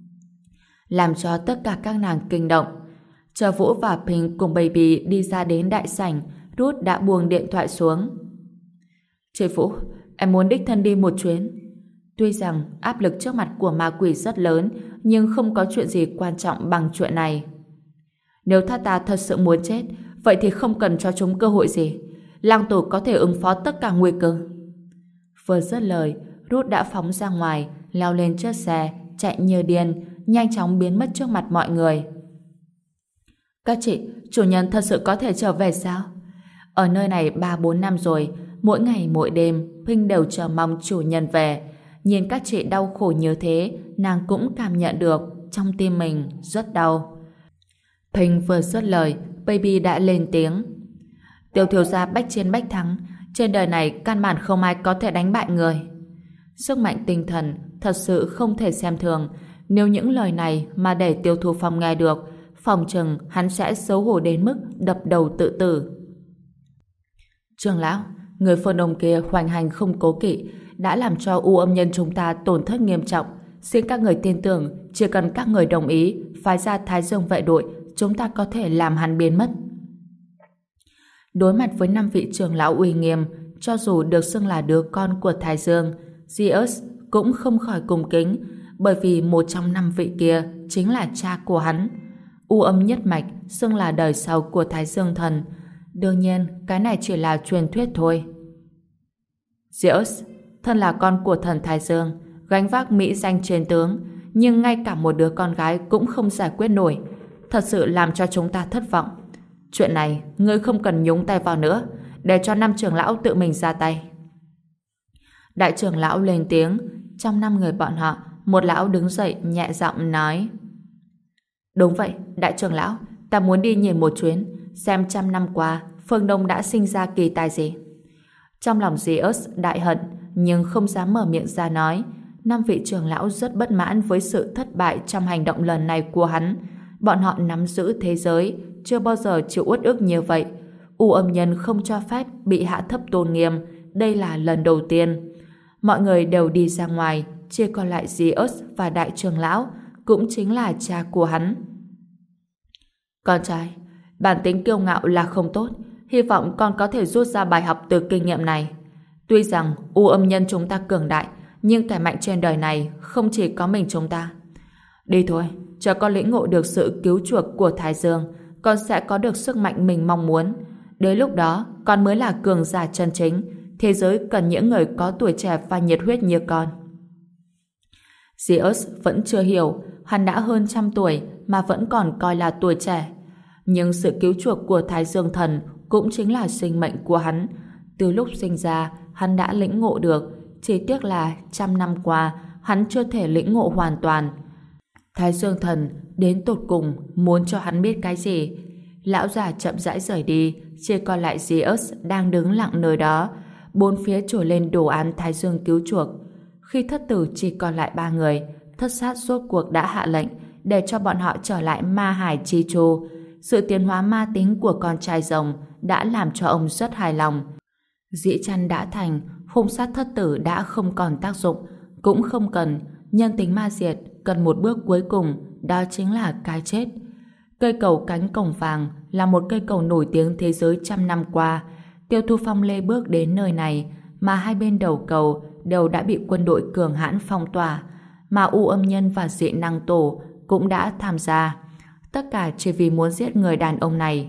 Làm cho tất cả các nàng kinh động. Chờ Vũ và Ping cùng Baby đi ra đến đại sảnh, Ruth đã buông điện thoại xuống. Chị Vũ, em muốn đích thân đi một chuyến. Tuy rằng áp lực trước mặt của ma quỷ rất lớn, nhưng không có chuyện gì quan trọng bằng chuyện này. Nếu ta thật sự muốn chết, vậy thì không cần cho chúng cơ hội gì. Lang Tổ có thể ứng phó tất cả nguy cơ. Vừa dứt lời, Ruth đã phóng ra ngoài, leo lên chiếc xe, chạy như điên, nhanh chóng biến mất trước mặt mọi người. Các chị, chủ nhân thật sự có thể trở về sao? Ở nơi này 3-4 năm rồi, mỗi ngày mỗi đêm, Ping đều chờ mong chủ nhân về. Nhìn các chị đau khổ như thế, nàng cũng cảm nhận được trong tim mình rất đau. Ping vừa dứt lời, Baby đã lên tiếng. Tiểu thiếu gia bách chiến bách thắng, trên đời này căn bản không ai có thể đánh bại người. Sức mạnh tinh thần thật sự không thể xem thường. Nếu những lời này mà để Tiêu Thu Phong nghe được, phòng chừng hắn sẽ xấu hổ đến mức đập đầu tự tử. Trưởng lão, người phương Đông kia hoành hành không cố kỵ, đã làm cho U Âm Nhân chúng ta tổn thất nghiêm trọng. Xin các người tin tưởng, chỉ cần các người đồng ý phái ra Thái Dương vệ đội, chúng ta có thể làm hắn biến mất. Đối mặt với 5 vị trưởng lão uy nghiêm, cho dù được xưng là đứa con của Thái Dương, Zeus cũng không khỏi cung kính, bởi vì một trong 5 vị kia chính là cha của hắn. U Âm nhất mạch xưng là đời sau của Thái Dương thần. Đương nhiên, cái này chỉ là truyền thuyết thôi. Zeus, thân là con của thần Thái Dương, gánh vác mỹ danh chiến tướng, nhưng ngay cả một đứa con gái cũng không giải quyết nổi. Thật sự làm cho chúng ta thất vọng. Chuyện này, ngươi không cần nhúng tay vào nữa, để cho 5 trưởng lão tự mình ra tay. Đại trưởng lão lên tiếng, trong 5 người bọn họ, một lão đứng dậy nhẹ giọng nói. Đúng vậy, đại trưởng lão, ta muốn đi nhìn một chuyến, xem trăm năm qua phương Đông đã sinh ra kỳ tài gì. Trong lòng Zeus đại hận, nhưng không dám mở miệng ra nói. Năm vị trưởng lão rất bất mãn với sự thất bại trong hành động lần này của hắn. Bọn họ nắm giữ thế giới, chưa bao giờ chịu uất ức như vậy. U Âm Nhân không cho phép bị hạ thấp tôn nghiêm, đây là lần đầu tiên. Mọi người đều đi ra ngoài, chỉ còn lại Zeus và đại trưởng lão, cũng chính là cha của hắn. Con trai, bản tính kiêu ngạo là không tốt, hy vọng con có thể rút ra bài học từ kinh nghiệm này. Tuy rằng U Âm Nhân chúng ta cường đại, nhưng kẻ mạnh trên đời này không chỉ có mình chúng ta. Đi thôi, chờ con lĩnh ngộ được sự cứu chuộc của Thái Dương, con sẽ có được sức mạnh mình mong muốn. Đến lúc đó, con mới là cường giả chân chính. Thế giới cần những người có tuổi trẻ và nhiệt huyết như con. Zeus vẫn chưa hiểu, hắn đã hơn 100 tuổi mà vẫn còn coi là tuổi trẻ. Nhưng sự cứu chuộc của Thái Dương Thần cũng chính là sinh mệnh của hắn. Từ lúc sinh ra, hắn đã lĩnh ngộ được, chỉ tiếc là 100 năm qua, hắn chưa thể lĩnh ngộ hoàn toàn. Thái Dương Thần đến tột cùng muốn cho hắn biết cái gì? Lão già chậm rãi rời đi, chỉ còn lại Zeus đang đứng lặng nơi đó. Bốn phía trồi lên đồ án Thái Dương cứu chuộc. Khi thất tử chỉ còn lại 3 người, thất sát rốt cuộc đã hạ lệnh để cho bọn họ trở lại ma hải chi chu. Sự tiến hóa ma tính của con trai rồng đã làm cho ông rất hài lòng. Dĩ chăn đã thành, hung sát thất tử đã không còn tác dụng, cũng không cần. Nhân tính ma diệt cần một bước cuối cùng, đó chính là cái chết. Cây cầu cánh cổng vàng là một cây cầu nổi tiếng thế giới 100 năm qua. Tiêu Thu Phong lê bước đến nơi này, mà hai bên đầu cầu đều đã bị quân đội cường hãn phong tỏa, mà U Âm Nhân và Dị Năng Tổ cũng đã tham gia. Tất cả chỉ vì muốn giết người đàn ông này.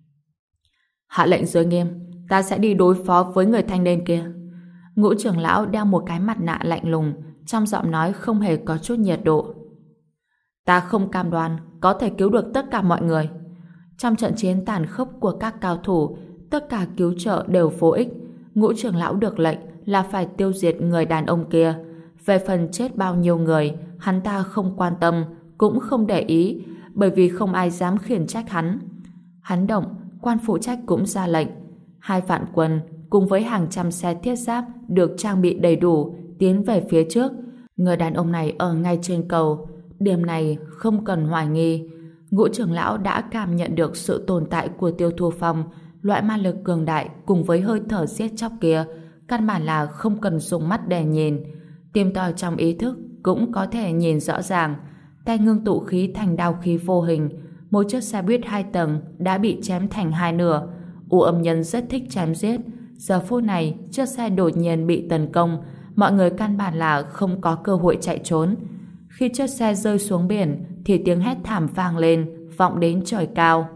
Hạ lệnh giới nghiêm, ta sẽ đi đối phó với người thanh niên kia. Ngũ trưởng lão đeo một cái mặt nạ lạnh lùng, trong giọng nói không hề có chút nhiệt độ. Ta không cam đoan có thể cứu được tất cả mọi người. Trong trận chiến tàn khốc của các cao thủ, tất cả cứu trợ đều vô ích. Ngũ trưởng lão được lệnh là phải tiêu diệt người đàn ông kia. Về phần chết bao nhiêu người, hắn ta không quan tâm, cũng không để ý, bởi vì không ai dám khiển trách hắn. Hắn động, quan phụ trách cũng ra lệnh. 2 vạn quân cùng với hàng trăm xe thiết giáp được trang bị đầy đủ tiến về phía trước. Người đàn ông này ở ngay trên cầu. Điểm này không cần hoài nghi. Ngũ trưởng lão đã cảm nhận được sự tồn tại của Tiêu Thu Phong. Loại ma lực cường đại cùng với hơi thở giết chóc kia căn bản là không cần dùng mắt để nhìn. Tìm tòi trong ý thức cũng có thể nhìn rõ ràng. Tay ngưng tụ khí thành đao khí vô hình. Một chiếc xe buýt 2 tầng đã bị chém thành 2 nửa. U Âm Nhân rất thích chém giết. Giờ phút này chiếc xe đột nhiên bị tấn công, mọi người căn bản là không có cơ hội chạy trốn. Khi chiếc xe rơi xuống biển thì tiếng hét thảm vang lên, vọng đến trời cao.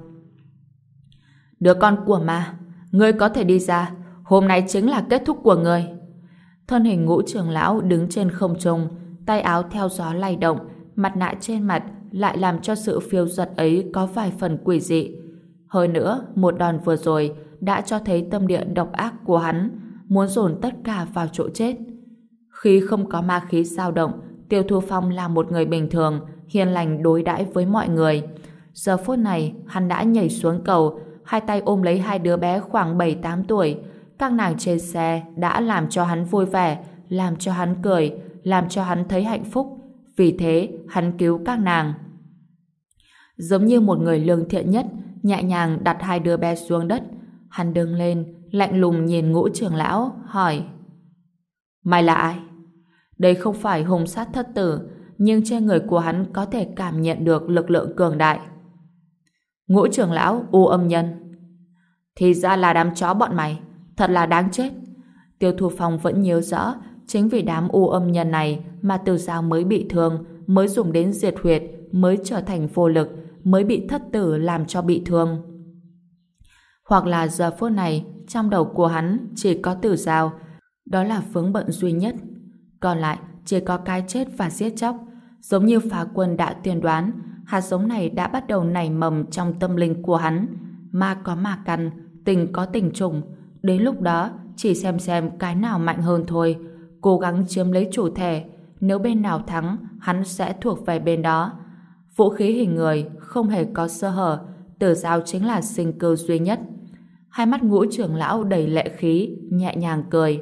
Đứa con của ma, ngươi có thể đi ra, hôm nay chính là kết thúc của ngươi. Thân hình Ngũ trưởng lão đứng trên không trung, tay áo theo gió lay động, mặt nạ trên mặt lại làm cho sự phiêu giật ấy có vài phần quỷ dị. Hơn nữa, một đòn vừa rồi đã cho thấy tâm địa độc ác của hắn, muốn dồn tất cả vào chỗ chết. Khi không có ma khí dao động, Tiêu Thu Phong là một người bình thường, hiền lành đối đãi với mọi người. Giờ phút này, hắn đã nhảy xuống cầu, hai tay ôm lấy 2 đứa bé khoảng 7-8 tuổi. Các nàng trên xe đã làm cho hắn vui vẻ, làm cho hắn cười, làm cho hắn thấy hạnh phúc. Vì thế, hắn cứu các nàng. Giống như một người lương thiện nhất, nhẹ nhàng đặt 2 đứa bé xuống đất. Hắn đứng lên, lạnh lùng nhìn Ngũ trưởng lão, hỏi: Mày là ai? Đây không phải hung sát thất tử, nhưng trên người của hắn có thể cảm nhận được lực lượng cường đại. Ngũ trưởng lão U Âm Nhân. Thì ra là đám chó bọn mày, thật là đáng chết. Tiêu Thu Phong vẫn nhớ rõ, chính vì đám U Âm Nhân này mà Từ Giao mới bị thương, mới dùng đến diệt huyệt, mới trở thành vô lực, mới bị thất tử làm cho bị thương. Hoặc là giờ phút này trong đầu của hắn chỉ có Từ Giao, đó là vướng bận duy nhất. Còn lại chỉ có cái chết và giết chóc. Giống như Phá Quân đã tiên đoán, hạt giống này đã bắt đầu nảy mầm trong tâm linh của hắn. Ma có ma căn, tình có tình trùng. Đến lúc đó chỉ xem cái nào mạnh hơn thôi. Cố gắng chiếm lấy chủ thể. Nếu bên nào thắng, hắn sẽ thuộc về bên đó. Vũ khí hình người không hề có sơ hở, Tử Dao chính là sinh cơ duy nhất. Hai mắt Ngũ trưởng lão đầy lệ khí, nhẹ nhàng cười.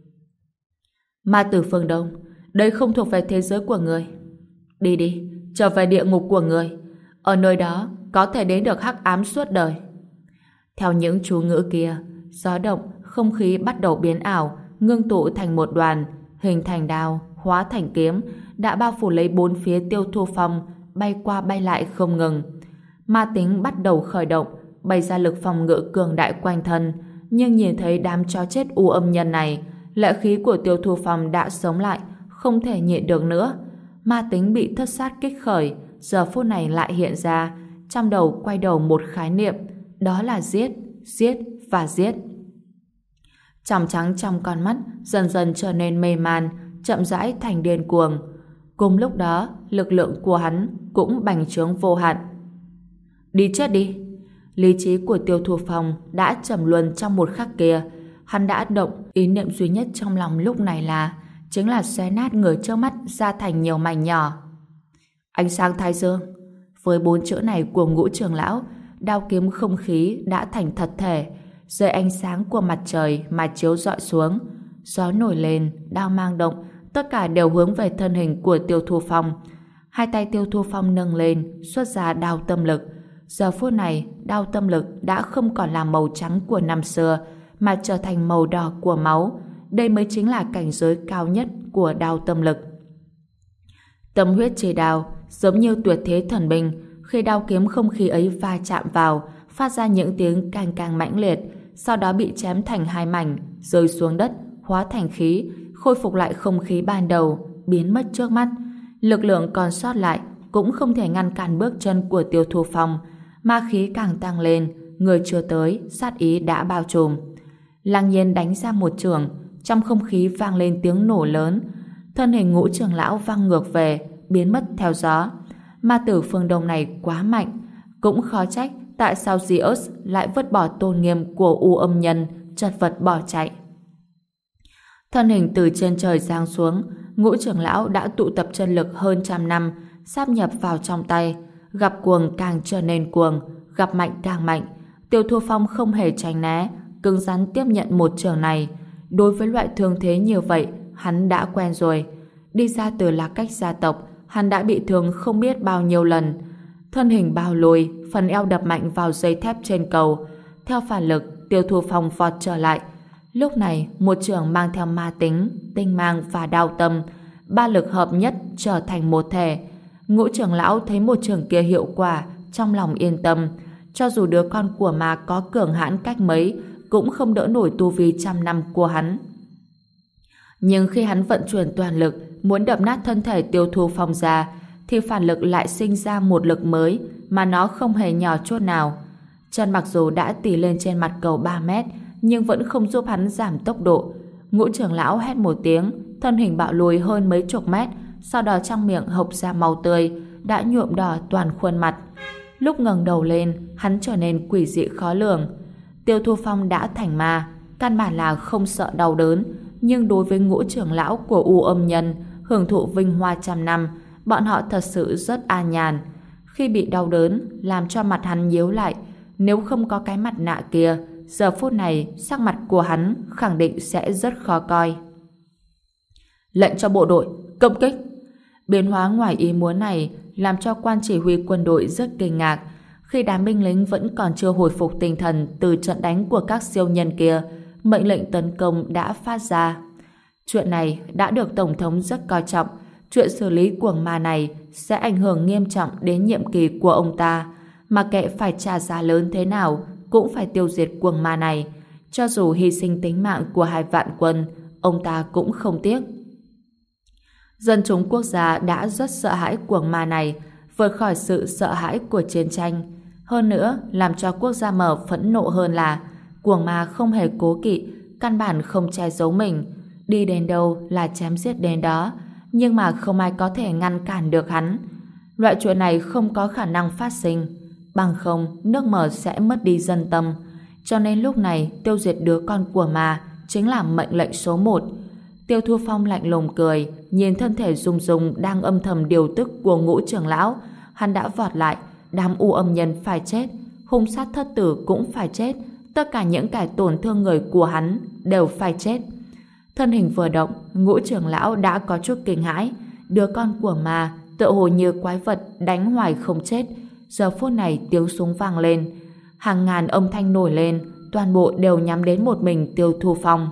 Ma tử phương Đông, đây không thuộc về thế giới của người. Đi đi, trở về địa ngục của người. Ở nơi đó có thể đến được hắc ám suốt đời. Theo những chú ngữ kia, gió động, không khí bắt đầu biến ảo, ngưng tụ thành một đoàn, hình thành đao, hóa thành kiếm, đã bao phủ lấy bốn phía Tiêu Thu Phong, bay qua bay lại không ngừng. Ma tính bắt đầu khởi động, bày ra lực phòng ngự cường đại quanh thân, nhưng nhìn thấy đám chó chết u âm nhân này, lệ khí của Tiêu Thu Phong đã sống lại, không thể nhịn được nữa. Ma tính bị thất sát kích khởi, giờ phút này lại hiện ra, trong đầu quay đầu một khái niệm, đó là giết, giết và giết. Tròng trắng trong con mắt dần dần trở nên mê man, chậm rãi thành điên cuồng. Cùng lúc đó, lực lượng của hắn cũng bành trướng vô hạn. Đi chết đi! Lý trí của Tiêu Thu Phong đã trầm luân trong một khắc kia. Hắn đã động, ý niệm duy nhất trong lòng lúc này chính là xé nát người trước mắt ra thành nhiều mảnh nhỏ. Ánh sáng thái dương. Với 4 chữ này của Ngũ trưởng lão, đao kiếm không khí đã thành thật thể, dưới ánh sáng của mặt trời mà chiếu rọi xuống. Gió nổi lên, đao mang động, tất cả đều hướng về thân hình của Tiêu Thu Phong. Hai tay Tiêu Thu Phong nâng lên, xuất ra đao tâm lực. Giờ phút này, đao tâm lực đã không còn là màu trắng của năm xưa, mà trở thành màu đỏ của máu. Đây mới chính là cảnh giới cao nhất của đao tâm lực. Tâm huyết chỉ đao, giống như tuyệt thế thần binh, khi đao kiếm không khí ấy va chạm vào, phát ra những tiếng càng càng mãnh liệt, sau đó bị chém thành hai mảnh, rơi xuống đất, hóa thành khí, khôi phục lại không khí ban đầu, biến mất trước mắt. Lực lượng còn sót lại cũng không thể ngăn cản bước chân của Tiêu Thu Phong. Ma khí càng tăng lên, người chưa tới, sát ý đã bao trùm. Lăng Nhiên đánh ra một chưởng, trong không khí vang lên tiếng nổ lớn. Thân hình Ngũ trưởng lão văng ngược về, biến mất theo gió. Ma tử phương Đông này quá mạnh, cũng khó trách tại sao Zeus lại vứt bỏ tôn nghiêm của u âm nhân, chật vật bỏ chạy. Thân hình từ trên trời giáng xuống, Ngũ trưởng lão đã tụ tập chân lực hơn 100 năm, sáp nhập vào trong tay. Gặp cuồng càng trở nên cuồng, gặp mạnh càng mạnh. Tiêu Thu Phong không hề tránh né, cứng rắn tiếp nhận một chưởng này. Đối với loại thương thế như vậy, hắn đã quen rồi. Đi ra từ Lạc Cách gia tộc, hắn đã bị thương không biết bao nhiêu lần. Thân hình bao lùi, phần eo đập mạnh vào dây thép trên cầu. Theo phản lực, Tiêu Thu Phong vọt trở lại. Lúc này, một chưởng mang theo ma tính, tinh mang và đao tâm, ba lực hợp nhất trở thành một thể. Ngũ trưởng lão thấy một chưởng kia hiệu quả, trong lòng yên tâm. Cho dù đứa con của ma có cường hãn cách mấy, cũng không đỡ nổi tu vi 100 năm của hắn. Nhưng khi hắn vận chuyển toàn lực, muốn đập nát thân thể Tiêu Thu Phong ra, thì phản lực lại sinh ra một lực mới, mà nó không hề nhỏ chút nào. Chân mặc dù đã tì lên trên mặt cầu 3 mét, nhưng vẫn không giúp hắn giảm tốc độ. Ngũ trưởng lão hét một tiếng, thân hình bạo lùi hơn mấy chục mét, sau đó trong miệng hộc ra máu tươi, đã nhuộm đỏ toàn khuôn mặt. Lúc ngẩng đầu lên, hắn trở nên quỷ dị khó lường. Tiêu Thu Phong đã thành ma, căn bản là không sợ đau đớn, nhưng đối với Ngũ trưởng lão của u âm nhân, hưởng thụ vinh hoa 100 năm, bọn họ thật sự rất an nhàn. Khi bị đau đớn, làm cho mặt hắn nhíu lại, nếu không có cái mặt nạ kia, giờ phút này sắc mặt của hắn khẳng định sẽ rất khó coi. Lệnh cho bộ đội công kích. Biến hóa ngoài ý muốn này làm cho quan chỉ huy quân đội rất kinh ngạc. Khi đám binh lính vẫn còn chưa hồi phục tinh thần từ trận đánh của các siêu nhân kia, mệnh lệnh tấn công đã phát ra. Chuyện này đã được Tổng thống rất coi trọng. Chuyện xử lý cuồng ma này sẽ ảnh hưởng nghiêm trọng đến nhiệm kỳ của ông ta. Mà kệ phải trả giá lớn thế nào cũng phải tiêu diệt cuồng ma này. Cho dù hy sinh tính mạng của 2 vạn quân, ông ta cũng không tiếc. Dân chúng quốc gia đã rất sợ hãi cuồng ma này, vượt khỏi sự sợ hãi của chiến tranh. Hơn nữa, làm cho quốc gia mở phẫn nộ hơn là cuồng ma không hề cố kỵ, căn bản không che giấu mình. Đi đến đâu là chém giết đến đó, nhưng mà không ai có thể ngăn cản được hắn. Loại chuyện này không có khả năng phát sinh, bằng không nước Mở sẽ mất đi dân tâm. Cho nên lúc này tiêu diệt đứa con của ma chính là mệnh lệnh số 1. Tiêu Thu Phong lạnh lùng cười, nhìn thân thể rung rung đang âm thầm điều tức của Ngũ trưởng lão, hắn đã vọt lại. Đám u âm nhân phải chết, hung sát thất tử cũng phải chết, tất cả những kẻ tổn thương người của hắn đều phải chết. Thân hình vừa động, Ngũ trưởng lão đã có chút kinh hãi. Đứa con của ma tựa hồ như quái vật đánh hoài không chết. Giờ phút này tiếng súng vang lên, hàng ngàn âm thanh nổi lên, toàn bộ đều nhắm đến một mình Tiêu Thu Phong.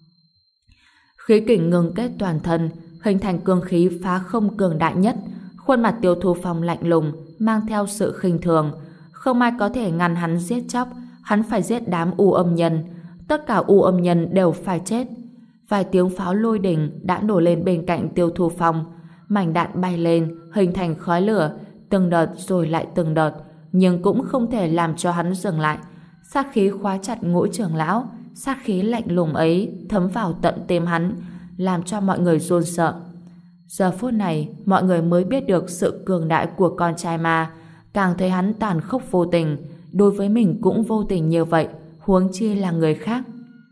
Khí kình ngưng kết toàn thân, hình thành cương khí phá không cường đại nhất. Khuôn mặt Tiêu Thu Phong lạnh lùng, mang theo sự khinh thường. Không ai có thể ngăn hắn giết chóc, hắn phải giết đám u âm nhân. Tất cả u âm nhân đều phải chết. Vài tiếng pháo lôi đình đã nổ lên bên cạnh Tiêu Thu Phong. Mảnh đạn bay lên, hình thành khói lửa, từng đợt rồi lại từng đợt, nhưng cũng không thể làm cho hắn dừng lại. Sát khí khóa chặt Ngũ trưởng lão, sát khí lạnh lùng ấy thấm vào tận tim hắn, làm cho mọi người run sợ. Giờ phút này, mọi người mới biết được sự cường đại của con trai ma, càng thấy hắn tàn khốc vô tình, đối với mình cũng vô tình như vậy, huống chi là người khác.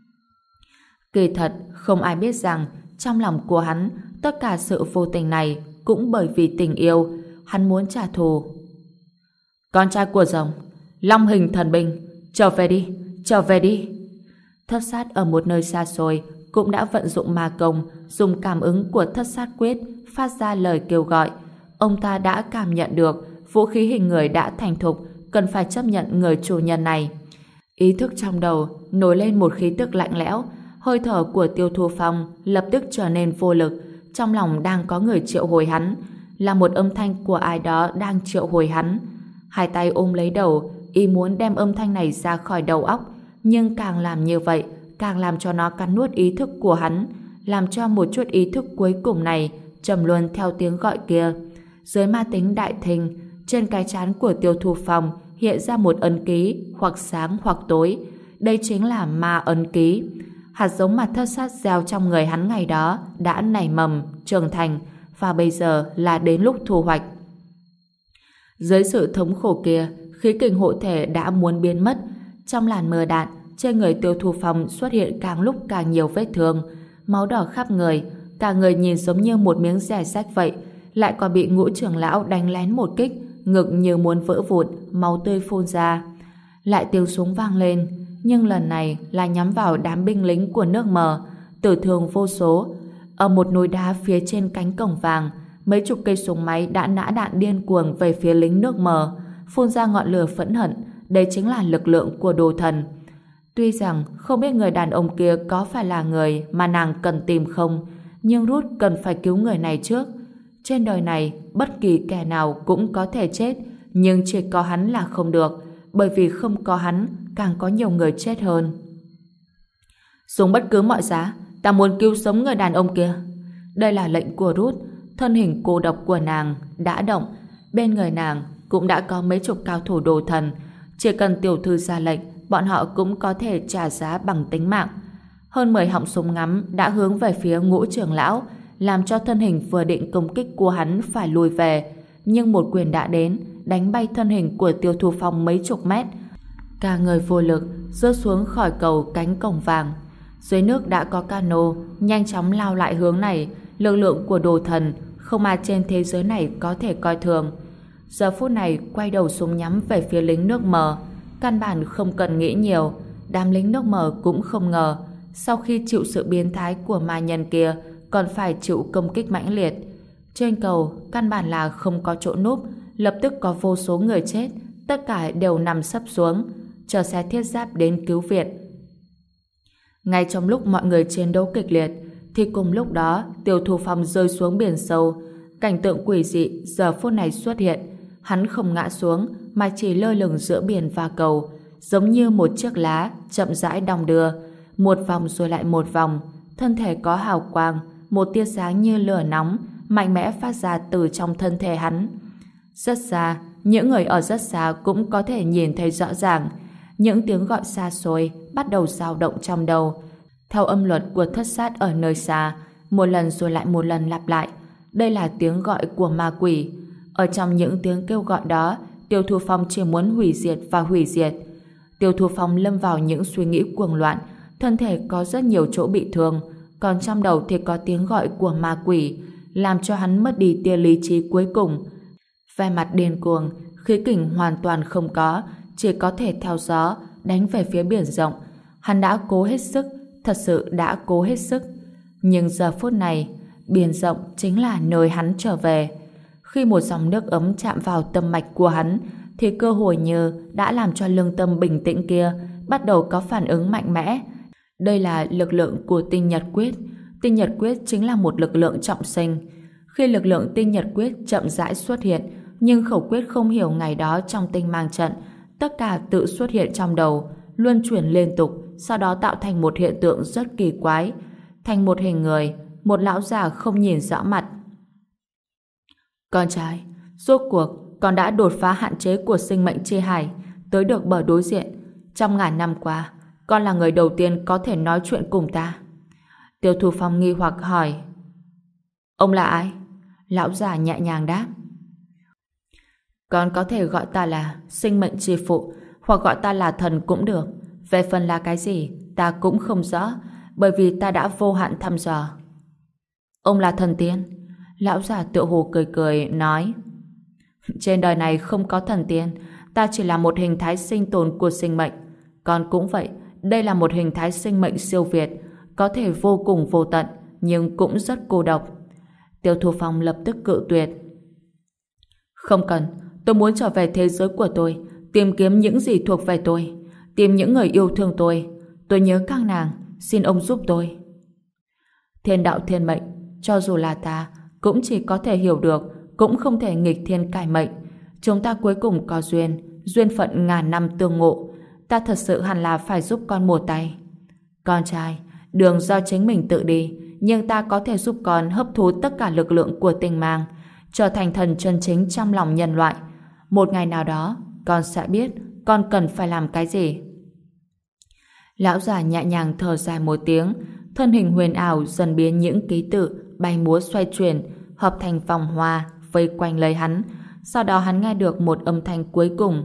Kỳ thật, không ai biết rằng trong lòng của hắn, tất cả sự vô tình này cũng bởi vì tình yêu, hắn muốn trả thù. Con trai của rồng, Long hình thần binh, trở về đi, trở về đi. Thất sát ở một nơi xa xôi cũng đã vận dụng ma công, dùng cảm ứng của thất sát quyết phát ra lời kêu gọi. Ông ta đã cảm nhận được vũ khí hình người đã thành thục, cần phải chấp nhận người chủ nhân này. Ý thức trong đầu nổi lên một khí tức lạnh lẽo, hơi thở của Tiêu Thu Phong lập tức trở nên vô lực. Trong lòng đang có người triệu hồi hắn, là một âm thanh của ai đó đang triệu hồi hắn. Hai tay ôm lấy đầu, ý muốn đem âm thanh này ra khỏi đầu óc, nhưng càng làm như vậy, càng làm cho nó cắn nuốt ý thức của hắn, làm cho một chút ý thức cuối cùng này trầm luân theo tiếng gọi kia. Dưới ma tính đại thinh, trên cái trán của Tiêu Thu Phong hiện ra một ấn ký, hoặc sáng hoặc tối. Đây chính là ma ấn ký. Hạt giống mà thất sát gieo trong người hắn ngày đó đã nảy mầm, trưởng thành, và bây giờ là đến lúc thu hoạch. Dưới sự thống khổ kia, khí kình hộ thể đã muốn biến mất. Trong làn mưa đạn, trên người Tiêu Thu Phong xuất hiện càng lúc càng nhiều vết thương, máu đỏ khắp người, cả người nhìn giống như một miếng rẻ rách vậy, lại còn bị Ngũ trưởng lão đánh lén một kích, ngực như muốn vỡ vụn, máu tươi phun ra. Lại tiếng súng vang lên, nhưng lần này là nhắm vào đám binh lính của nước Mờ, tử thương vô số. Ở một núi đá phía trên cánh cổng vàng, mấy chục cây súng máy đã nã đạn điên cuồng về phía lính nước Mờ, phun ra ngọn lửa phẫn hận. Đây chính là lực lượng của đồ thần. Tuy rằng không biết người đàn ông kia có phải là người mà nàng cần tìm không, nhưng Ruth cần phải cứu người này trước. Trên đời này, bất kỳ kẻ nào cũng có thể chết, nhưng chỉ có hắn là không được, bởi vì không có hắn, càng có nhiều người chết hơn. Dùng bất cứ mọi giá, ta muốn cứu sống người đàn ông kia. Đây là lệnh của Ruth. Thân hình cô độc của nàng đã động. Bên người nàng cũng đã có mấy chục cao thủ đồ thần. Chỉ cần tiểu thư ra lệnh, bọn họ cũng có thể trả giá bằng tính mạng. Hơn 10 họng súng ngắm đã hướng về phía Ngũ trưởng lão, làm cho thân hình vừa định công kích của hắn phải lùi về. Nhưng một quyền đã đến, đánh bay thân hình của Tiêu Thu Phong mấy chục mét. Cả người vô lực rớt xuống khỏi cầu cánh cổng vàng. Dưới nước đã có cano nhanh chóng lao lại hướng này. Lực lượng của đồ thần không ai trên thế giới này có thể coi thường. Giờ phút này quay đầu súng nhắm về phía lính nước Mờ. Căn bản không cần nghĩ nhiều. Đám lính nước Mờ cũng không ngờ sau khi chịu sự biến thái của ma nhân kia còn phải chịu công kích mãnh liệt. Trên cầu căn bản là không có chỗ núp, lập tức có vô số người chết, tất cả đều nằm sấp xuống chờ xe thiết giáp đến cứu viện. Ngay trong lúc mọi người chiến đấu kịch liệt thì cùng lúc đó Tiêu Thu Phong rơi xuống biển sâu. Cảnh tượng quỷ dị giờ phút này xuất hiện. Hắn không ngã xuống mà chỉ lơ lửng giữa biển và cầu, giống như một chiếc lá chậm rãi đong đưa, một vòng rồi lại một vòng. Thân thể có hào quang, một tia sáng như lửa nóng mạnh mẽ phát ra từ trong thân thể hắn. Rất xa, những người ở rất xa cũng có thể nhìn thấy rõ ràng. Những tiếng gọi xa xôi bắt đầu dao động trong đầu. Theo âm luật của thất sát ở nơi xa, một lần rồi lại một lần lặp lại. Đây là tiếng gọi của ma quỷ. Ở trong những tiếng kêu gọi đó, Tiêu Thu Phong chỉ muốn hủy diệt và hủy diệt. Tiêu Thu Phong lâm vào những suy nghĩ cuồng loạn, thân thể có rất nhiều chỗ bị thương, còn trong đầu thì có tiếng gọi của ma quỷ, làm cho hắn mất đi tia lý trí cuối cùng. Vẻ mặt điên cuồng, khí kình hoàn toàn không có, chỉ có thể theo gió đánh về phía biển rộng. Hắn đã cố hết sức, thật sự đã cố hết sức. Nhưng giờ phút này, biển rộng chính là nơi hắn trở về. Khi một dòng nước ấm chạm vào tâm mạch của hắn, thì cơ hội như đã làm cho lương tâm bình tĩnh kia bắt đầu có phản ứng mạnh mẽ. Đây là lực lượng của tinh nhật quyết. Tinh nhật quyết chính là một lực lượng trọng sinh. Khi lực lượng tinh nhật quyết chậm rãi xuất hiện, nhưng khẩu quyết không hiểu ngày đó trong tinh mang trận, tất cả tự xuất hiện trong đầu, luân chuyển liên tục, sau đó tạo thành một hiện tượng rất kỳ quái, thành một hình người, một lão già không nhìn rõ mặt. Con trai, rốt cuộc con đã đột phá hạn chế của sinh mệnh chi hải, tới được bờ đối diện. Trong ngàn năm qua, con là người đầu tiên có thể nói chuyện cùng ta. Tiêu Thu Phong nghi hoặc hỏi. Ông là ai? Lão già nhẹ nhàng đáp. Con có thể gọi ta là sinh mệnh chi phụ, hoặc gọi ta là thần cũng được. Về phần là cái gì, ta cũng không rõ, bởi vì ta đã vô hạn thăm dò. Ông là thần tiên? Lão già tựa hồ cười cười nói. Trên đời này không có thần tiên, ta chỉ là một hình thái sinh tồn của sinh mệnh. Con cũng vậy, đây là một hình thái sinh mệnh siêu việt, có thể vô cùng vô tận, nhưng cũng rất cô độc. Tiêu Thu Phong lập tức cự tuyệt. Không cần, tôi muốn trở về thế giới của tôi, tìm kiếm những gì thuộc về tôi, tìm những người yêu thương tôi. Tôi nhớ các nàng, xin ông giúp tôi. Thiên đạo thiên mệnh, cho dù là ta, cũng chỉ có thể hiểu được, cũng không thể nghịch thiên cải mệnh. Chúng ta cuối cùng có duyên, duyên phận ngàn năm tương ngộ. Ta thật sự hẳn là phải giúp con một tay. Con trai, đường do chính mình tự đi, nhưng ta có thể giúp con hấp thu tất cả lực lượng của tinh mang, trở thành thần chân chính trong lòng nhân loại. Một ngày nào đó, con sẽ biết con cần phải làm cái gì. Lão già nhẹ nhàng thở dài một tiếng, thân hình huyền ảo dần biến những ký tự bay múa xoay chuyển, hợp thành vòng hoa vây quanh lấy hắn. Sau đó hắn nghe được một âm thanh cuối cùng.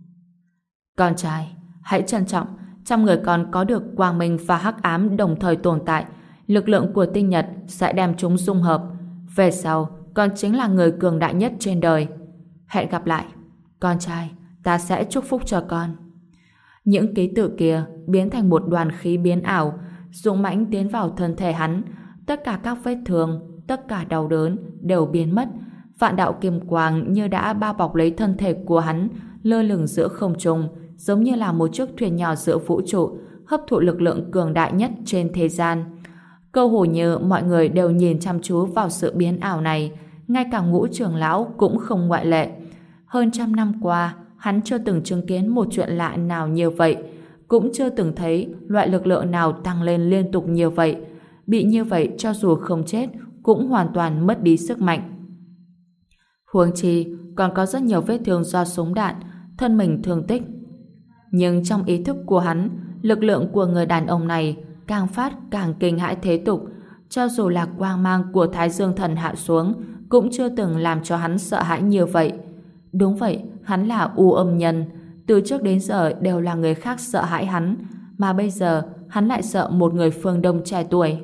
Con trai, hãy trân trọng, trong người con có được quang minh và hắc ám đồng thời tồn tại. Lực lượng của tinh nhật sẽ đem chúng dung hợp. Về sau, con chính là người cường đại nhất trên đời. Hẹn gặp lại. Con trai, ta sẽ chúc phúc cho con. Những ký tự kia biến thành một đoàn khí biến ảo, dũng mãnh tiến vào thân thể hắn. Tất cả các vết thương, tất cả đau đớn đều biến mất. Vạn đạo kim quang như đã bao bọc lấy thân thể của hắn, lơ lửng giữa không trung, giống như là một chiếc thuyền nhỏ giữa vũ trụ, hấp thụ lực lượng cường đại nhất trên thế gian. Cơ hồ như mọi người đều nhìn chăm chú vào sự biến ảo này, ngay cả Ngũ trưởng lão cũng không ngoại lệ. Hơn trăm năm qua, hắn chưa từng chứng kiến một chuyện lạ nào như vậy, cũng chưa từng thấy loại lực lượng nào tăng lên liên tục như vậy. Bị như vậy cho dù không chết, cũng hoàn toàn mất đi sức mạnh. Huống chi, còn có rất nhiều vết thương do súng đạn, thân mình thương tích. Nhưng trong ý thức của hắn, lực lượng của người đàn ông này càng phát càng kinh hãi thế tục. Cho dù là quang mang của Thái Dương Thần hạ xuống, cũng chưa từng làm cho hắn sợ hãi như vậy. Đúng vậy, hắn là u âm nhân. Từ trước đến giờ đều là người khác sợ hãi hắn, mà bây giờ hắn lại sợ một người phương Đông trẻ tuổi.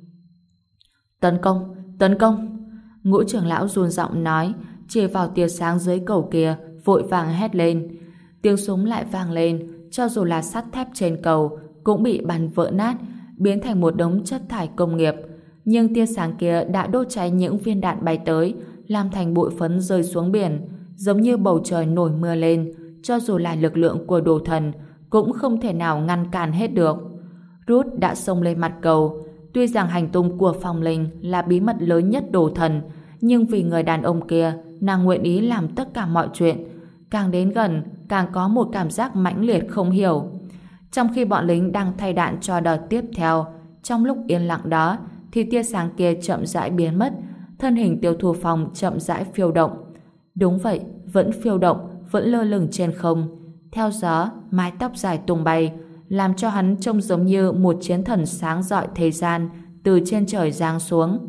Tấn công! Tấn công! Ngũ trưởng lão run giọng nói, chỉ vào tia sáng dưới cầu kia, vội vàng hét lên. Tiếng súng lại vang lên, cho dù là sắt thép trên cầu cũng bị bắn vỡ nát, biến thành một đống chất thải công nghiệp. Nhưng tia sáng kia đã đốt cháy những viên đạn bay tới, làm thành bụi phấn rơi xuống biển, giống như bầu trời nổi mưa lên. Cho dù là lực lượng của đồ thần cũng không thể nào ngăn cản hết được. Rút đã xông lên mặt cầu. Tuy rằng hành tung của Phong Linh là bí mật lớn nhất đồ thần, nhưng vì người đàn ông kia, nàng nguyện ý làm tất cả mọi chuyện. Càng đến gần, càng có một cảm giác mãnh liệt không hiểu. Trong khi bọn lính đang thay đạn cho đợt tiếp theo, trong lúc yên lặng đó, thì tia sáng kia chậm rãi biến mất, thân hình Tiêu Thu Phong chậm rãi phiêu động. Đúng vậy, vẫn phiêu động, vẫn lơ lửng trên không. Theo gió, mái tóc dài tung bay, làm cho hắn trông giống như một chiến thần sáng rọi thế gian từ trên trời giáng xuống.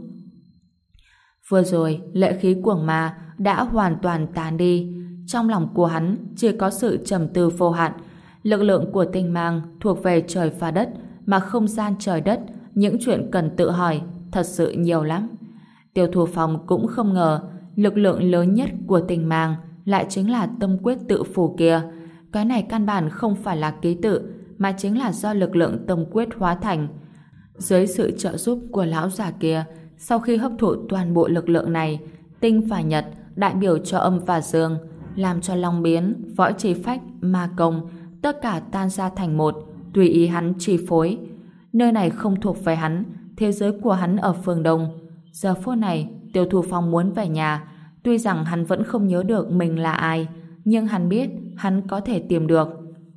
Vừa rồi, lệ khí cuồng ma đã hoàn toàn tàn đi. Trong lòng của hắn chỉ có sự trầm tư vô hạn. Lực lượng của tinh mang thuộc về trời và đất, mà không gian trời đất, những chuyện cần tự hỏi thật sự nhiều lắm. Tiêu Thu Phong cũng không ngờ lực lượng lớn nhất của Tình Mang lại chính là tâm quyết tự phủ kia. Cái này căn bản không phải là ký tự, mà chính là do lực lượng tâm quyết hóa thành. Dưới sự trợ giúp của lão già kia, sau khi hấp thụ toàn bộ lực lượng này, Tinh và Nhật đại biểu cho âm và dương, làm cho Long Biến, Võ Trì Phách, Ma Công tất cả tan ra thành một, tùy ý hắn chi phối. Nơi này không thuộc về hắn, thế giới của hắn ở phương Đông. Giờ phút này, Tiêu Thu Phong muốn về nhà. Tuy rằng hắn vẫn không nhớ được mình là ai, nhưng hắn biết hắn có thể tìm được.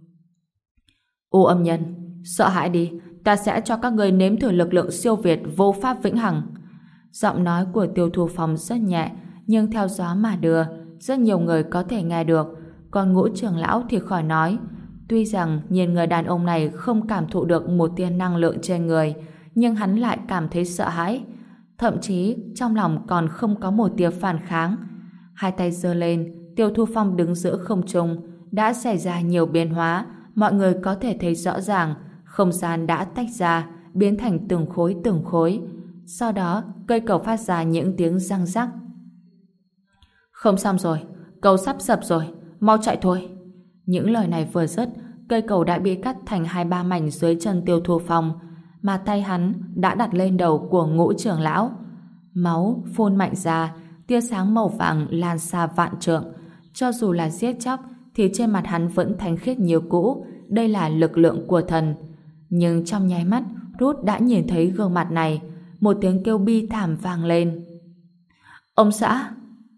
Ô Âm Nhân, sợ hãi đi, ta sẽ cho các ngươi nếm thử lực lượng siêu việt vô pháp vĩnh hằng. Giọng nói của Tiêu Thu Phong rất nhẹ, nhưng theo gió mà đưa, rất nhiều người có thể nghe được. Còn Ngũ trưởng lão thì khỏi nói. Tuy rằng nhìn người đàn ông này không cảm thụ được một tia năng lượng trên người, nhưng hắn lại cảm thấy sợ hãi. Thậm chí trong lòng còn không có một tia phản kháng. Hai tay giơ lên, Tiêu Thu Phong đứng giữa không trung. Đã xảy ra nhiều biến hóa, mọi người có thể thấy rõ ràng không gian đã tách ra, biến thành từng khối. Sau đó, cây cầu phát ra những tiếng răng rắc. Không xong rồi, cầu sắp sập rồi, mau chạy thôi. Những lời này vừa dứt, cây cầu đã bị cắt thành 2-3 mảnh dưới chân Tiêu Thu Phong, mà tay hắn đã đặt lên đầu của Ngũ trưởng lão. Máu phun mạnh ra, tia sáng màu vàng lan xa vạn trượng. Cho dù là giết chóc, thì trên mặt hắn vẫn thanh khiết như cũ. Đây là lực lượng của thần. Nhưng trong nháy mắt, Ruth đã nhìn thấy gương mặt này. Một tiếng kêu bi thảm vang lên. Ông xã!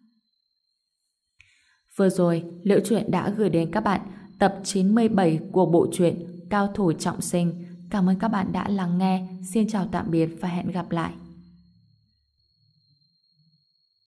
Vừa rồi, Liễu Chuyện đã gửi đến các bạn tập 97 của bộ truyện Cao Thủ Trọng Sinh. Cảm ơn các bạn đã lắng nghe. Xin chào tạm biệt và hẹn gặp lại.